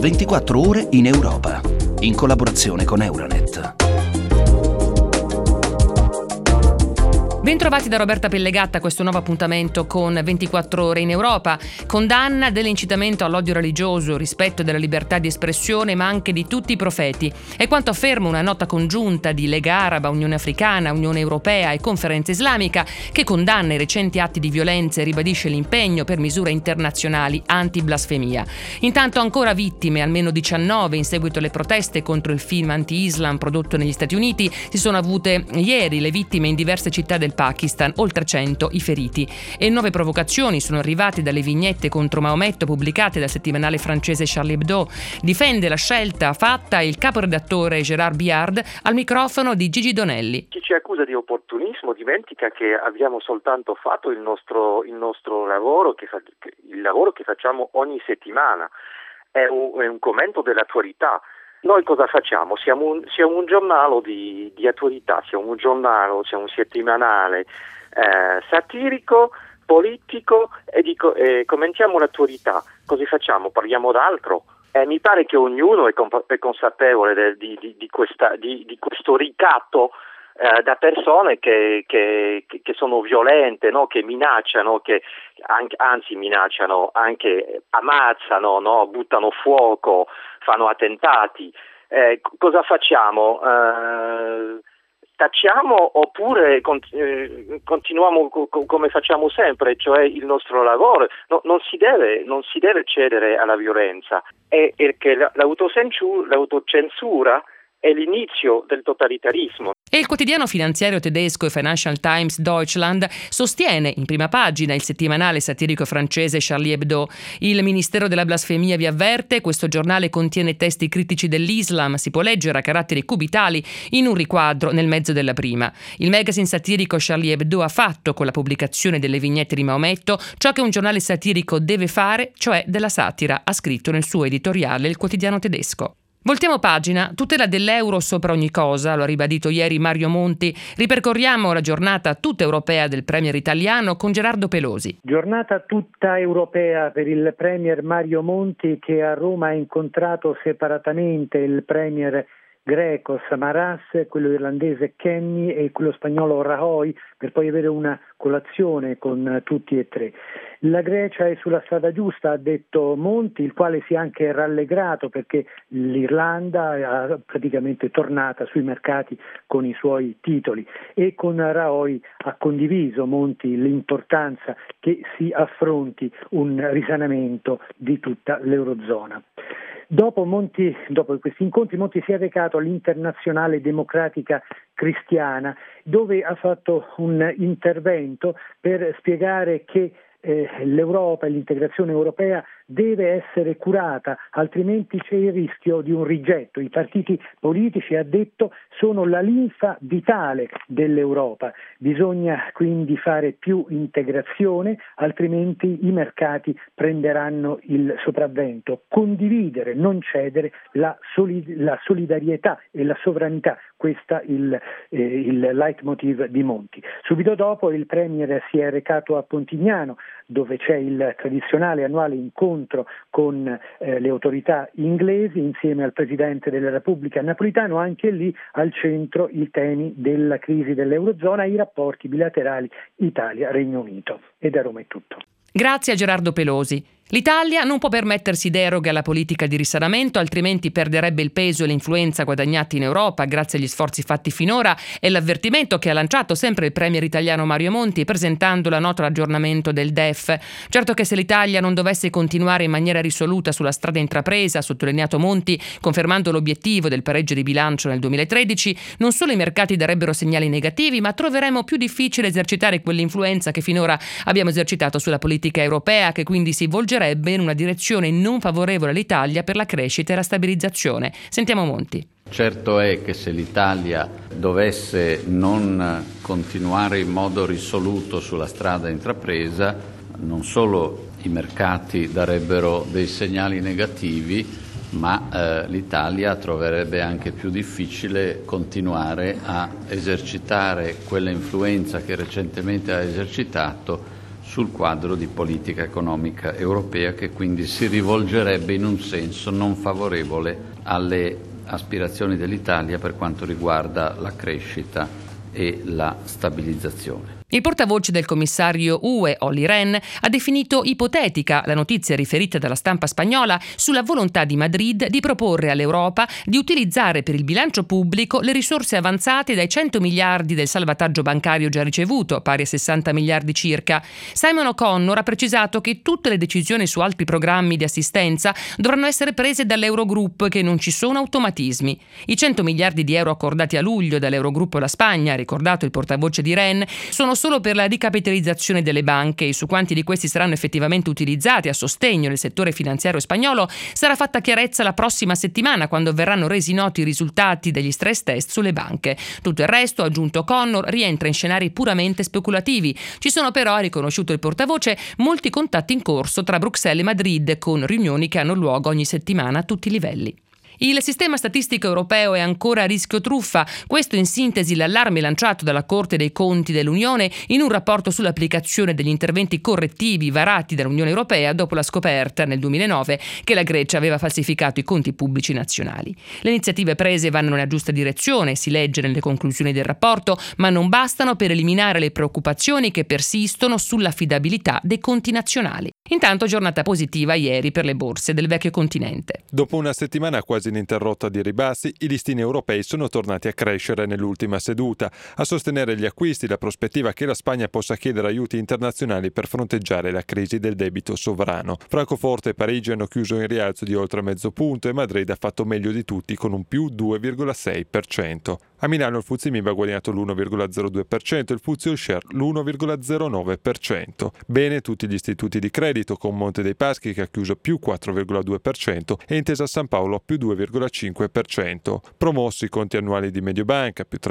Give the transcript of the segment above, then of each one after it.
24 ore in Europa, in collaborazione con Euronet. Bentrovati da Roberta Pellegatta a questo nuovo appuntamento con 24 ore in Europa. Condanna dell'incitamento all'odio religioso, rispetto della libertà di espressione ma anche di tutti i profeti. È quanto afferma una nota congiunta di Lega Araba, Unione Africana, Unione Europea e Conferenza Islamica che condanna i recenti atti di violenza e ribadisce l'impegno per misure internazionali anti-blasfemia. Intanto ancora vittime, almeno 19 in seguito alle proteste contro il film anti-Islam prodotto negli Stati Uniti. Si sono avute ieri le vittime in diverse città del Pakistan, oltre 100 i feriti. E nuove provocazioni sono arrivate dalle vignette contro Maometto pubblicate dal settimanale francese Charlie Hebdo. Difende la scelta fatta il caporedattore Gérard Biard al microfono di Gigi Donelli. Chi ci accusa di opportunismo dimentica che abbiamo soltanto fatto il nostro lavoro, il lavoro che facciamo ogni settimana. È un commento dell'attualità. Noi cosa facciamo? Siamo un giornale di attualità, siamo un giornale, siamo un settimanale satirico, politico e commentiamo l'attualità. Cosa facciamo? Parliamo d'altro? Mi pare che ognuno è consapevole di questo ricatto da persone che sono violente, no? Che minacciano, che anzi minacciano, anche ammazzano, no? Buttano fuoco, fanno attentati. Cosa facciamo? Tacciamo oppure continuiamo come facciamo sempre, cioè il nostro lavoro? No, non si deve cedere alla violenza, perché l'autocensura è l'inizio del totalitarismo. E il quotidiano finanziario tedesco Financial Times Deutschland sostiene in prima pagina il settimanale satirico francese Charlie Hebdo. Il Ministero della Blasfemia vi avverte: questo giornale contiene testi critici dell'Islam, si può leggere a caratteri cubitali in un riquadro nel mezzo della prima. Il magazine satirico Charlie Hebdo ha fatto con la pubblicazione delle vignette di Maometto ciò che un giornale satirico deve fare, cioè della satira, ha scritto nel suo editoriale il quotidiano tedesco. Voltiamo pagina, tutela dell'euro sopra ogni cosa, lo ha ribadito ieri Mario Monti. Ripercorriamo la giornata tutta europea del premier italiano con Gerardo Pelosi. Giornata tutta europea per il premier Mario Monti, che a Roma ha incontrato separatamente il premier greco Samaras, quello irlandese Kenny e quello spagnolo Rajoy, per poi avere una colazione con tutti e tre. La Grecia è sulla strada giusta, ha detto Monti, il quale si è anche rallegrato perché l'Irlanda è praticamente tornata sui mercati con i suoi titoli, e con Rajoy ha condiviso Monti l'importanza che si affronti un risanamento di tutta l'Eurozona. Dopo questi incontri Monti si è recato all'Internazionale Democratica Cristiana, dove ha fatto un intervento per spiegare che l'Europa e l'integrazione europea deve essere curata, altrimenti c'è il rischio di un rigetto. I partiti politici, ha detto, sono la linfa vitale dell'Europa. Bisogna quindi fare più integrazione, altrimenti i mercati prenderanno il sopravvento. Condividere, non cedere, la solidarietà e la sovranità. Questo è il leitmotiv di Monti. Subito dopo il premier si è recato a Pontignano, dove c'è il tradizionale annuale incontro con le autorità inglesi insieme al Presidente della Repubblica Napolitano. Anche lì al centro i temi della crisi dell'Eurozona e i rapporti bilaterali Italia-Regno Unito. E da Roma è tutto. Grazie a Gerardo Pelosi. L'Italia non può permettersi deroghe alla politica di risanamento, altrimenti perderebbe il peso e l'influenza guadagnati in Europa grazie agli sforzi fatti finora, e l'avvertimento che ha lanciato sempre il premier italiano Mario Monti presentando la nota d'aggiornamento del DEF. Certo che se l'Italia non dovesse continuare in maniera risoluta sulla strada intrapresa, ha sottolineato Monti, confermando l'obiettivo del pareggio di bilancio nel 2013, non solo i mercati darebbero segnali negativi, ma troveremo più difficile esercitare quell'influenza che finora abbiamo esercitato sulla politica europea, che quindi si volgerebbe in una direzione non favorevole all'Italia per la crescita e la stabilizzazione. Sentiamo Monti. Certo è che se l'Italia dovesse non continuare in modo risoluto sulla strada intrapresa, non solo i mercati darebbero dei segnali negativi, ma l'Italia troverebbe anche più difficile continuare a esercitare quella influenza che recentemente ha esercitato sul quadro di politica economica europea, che quindi si rivolgerebbe in un senso non favorevole alle aspirazioni dell'Italia per quanto riguarda la crescita e la stabilizzazione. Il portavoce del commissario UE, Olli Rehn, ha definito ipotetica la notizia riferita dalla stampa spagnola sulla volontà di Madrid di proporre all'Europa di utilizzare per il bilancio pubblico le risorse avanzate dai 100 miliardi del salvataggio bancario già ricevuto, pari a 60 miliardi circa. Simon O'Connor ha precisato che tutte le decisioni su altri programmi di assistenza dovranno essere prese dall'Eurogroup, che non ci sono automatismi. I 100 miliardi di euro accordati a luglio dall'Eurogruppo alla Spagna, ricordato il portavoce di Rehn, sono solo per la ricapitalizzazione delle banche, e su quanti di questi saranno effettivamente utilizzati a sostegno del settore finanziario spagnolo sarà fatta chiarezza la prossima settimana, quando verranno resi noti i risultati degli stress test sulle banche. Tutto il resto, ha aggiunto Connor, rientra in scenari puramente speculativi. Ci sono però, ha riconosciuto il portavoce, molti contatti in corso tra Bruxelles e Madrid, con riunioni che hanno luogo ogni settimana a tutti i livelli. Il sistema statistico europeo è ancora a rischio truffa. Questo in sintesi l'allarme lanciato dalla Corte dei Conti dell'Unione in un rapporto sull'applicazione degli interventi correttivi varati dall'Unione Europea dopo la scoperta nel 2009 che la Grecia aveva falsificato i conti pubblici nazionali. Le iniziative prese vanno nella giusta direzione, si legge nelle conclusioni del rapporto, ma non bastano per eliminare le preoccupazioni che persistono sull'affidabilità dei conti nazionali. Intanto giornata positiva ieri per le borse del vecchio continente. Dopo una settimana quasi ininterrotta di ribassi, i listini europei sono tornati a crescere nell'ultima seduta. A sostenere gli acquisti la prospettiva che la Spagna possa chiedere aiuti internazionali per fronteggiare la crisi del debito sovrano. Francoforte e Parigi hanno chiuso in rialzo di oltre mezzo punto e Madrid ha fatto meglio di tutti con un più 2,6%. A Milano il FTSE MIB ha guadagnato l'1,02% e il FTSE All Share l'1,09%. Bene tutti gli istituti di credito, con Monte dei Paschi che ha chiuso più 4,2% e Intesa Sanpaolo più 2,5%. Promossi i conti annuali di Mediobanca più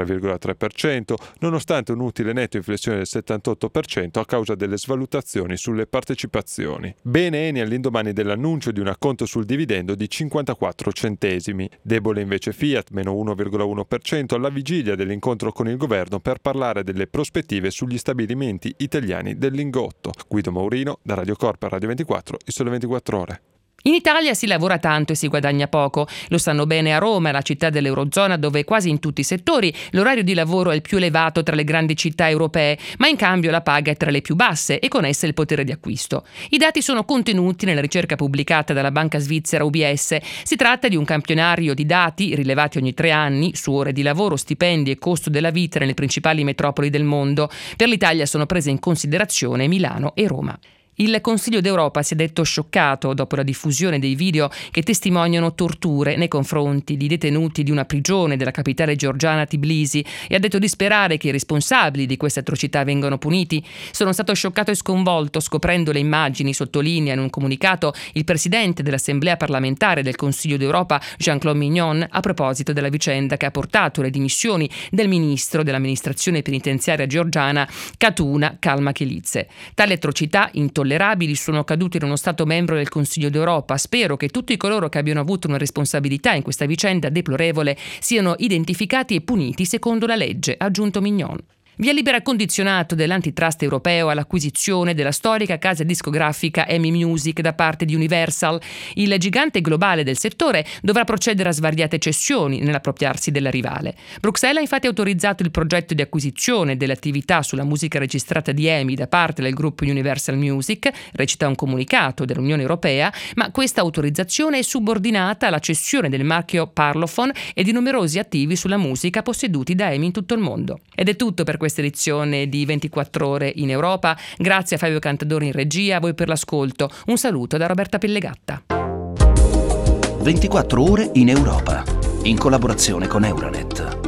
3,3%, nonostante un utile netto in flessione del 78% a causa delle svalutazioni sulle partecipazioni. Bene Eni all'indomani dell'annuncio di un acconto sul dividendo di 54 centesimi. Debole invece Fiat, meno 1,1%, alla vigilia dell'incontro con il governo per parlare delle prospettive sugli stabilimenti italiani del lingotto. Guido Maurino, da Radio Corp a Radio 24, Il Sole 24 Ore. In Italia si lavora tanto e si guadagna poco. Lo sanno bene a Roma, la città dell'Eurozona, dove quasi in tutti i settori l'orario di lavoro è il più elevato tra le grandi città europee, ma in cambio la paga è tra le più basse e con esse il potere di acquisto. I dati sono contenuti nella ricerca pubblicata dalla banca svizzera UBS. Si tratta di un campionario di dati rilevati ogni 3 anni su ore di lavoro, stipendi e costo della vita nelle principali metropoli del mondo. Per l'Italia sono prese in considerazione Milano e Roma. Il Consiglio d'Europa si è detto scioccato dopo la diffusione dei video che testimoniano torture nei confronti di detenuti di una prigione della capitale georgiana Tbilisi e ha detto di sperare che i responsabili di queste atrocità vengano puniti. Sono stato scioccato e sconvolto scoprendo le immagini, sottolinea in un comunicato il presidente dell'Assemblea parlamentare del Consiglio d'Europa Jean-Claude Mignon a proposito della vicenda che ha portato le dimissioni del ministro dell'amministrazione penitenziaria georgiana Katuna Kalmakelice. Tali atrocità intollerabili sono accaduti in uno Stato membro del Consiglio d'Europa. Spero che tutti coloro che abbiano avuto una responsabilità in questa vicenda deplorevole siano identificati e puniti secondo la legge, ha aggiunto Mignon. Via libera condizionato dell'antitrust europeo all'acquisizione della storica casa discografica EMI Music da parte di Universal. Il gigante globale del settore dovrà procedere a svariate cessioni nell'appropriarsi della rivale. Bruxelles ha infatti autorizzato il progetto di acquisizione delle attività sulla musica registrata di EMI da parte del gruppo Universal Music, recita un comunicato dell'Unione Europea, ma questa autorizzazione è subordinata alla cessione del marchio Parlophone e di numerosi attivi sulla musica posseduti da EMI in tutto il mondo. Ed è tutto per questa edizione di 24 ore in Europa. Grazie a Fabio Cantadori in regia, a voi per l'ascolto. Un saluto da Roberta Pellegatta. 24 ore in Europa, in collaborazione con Euronet.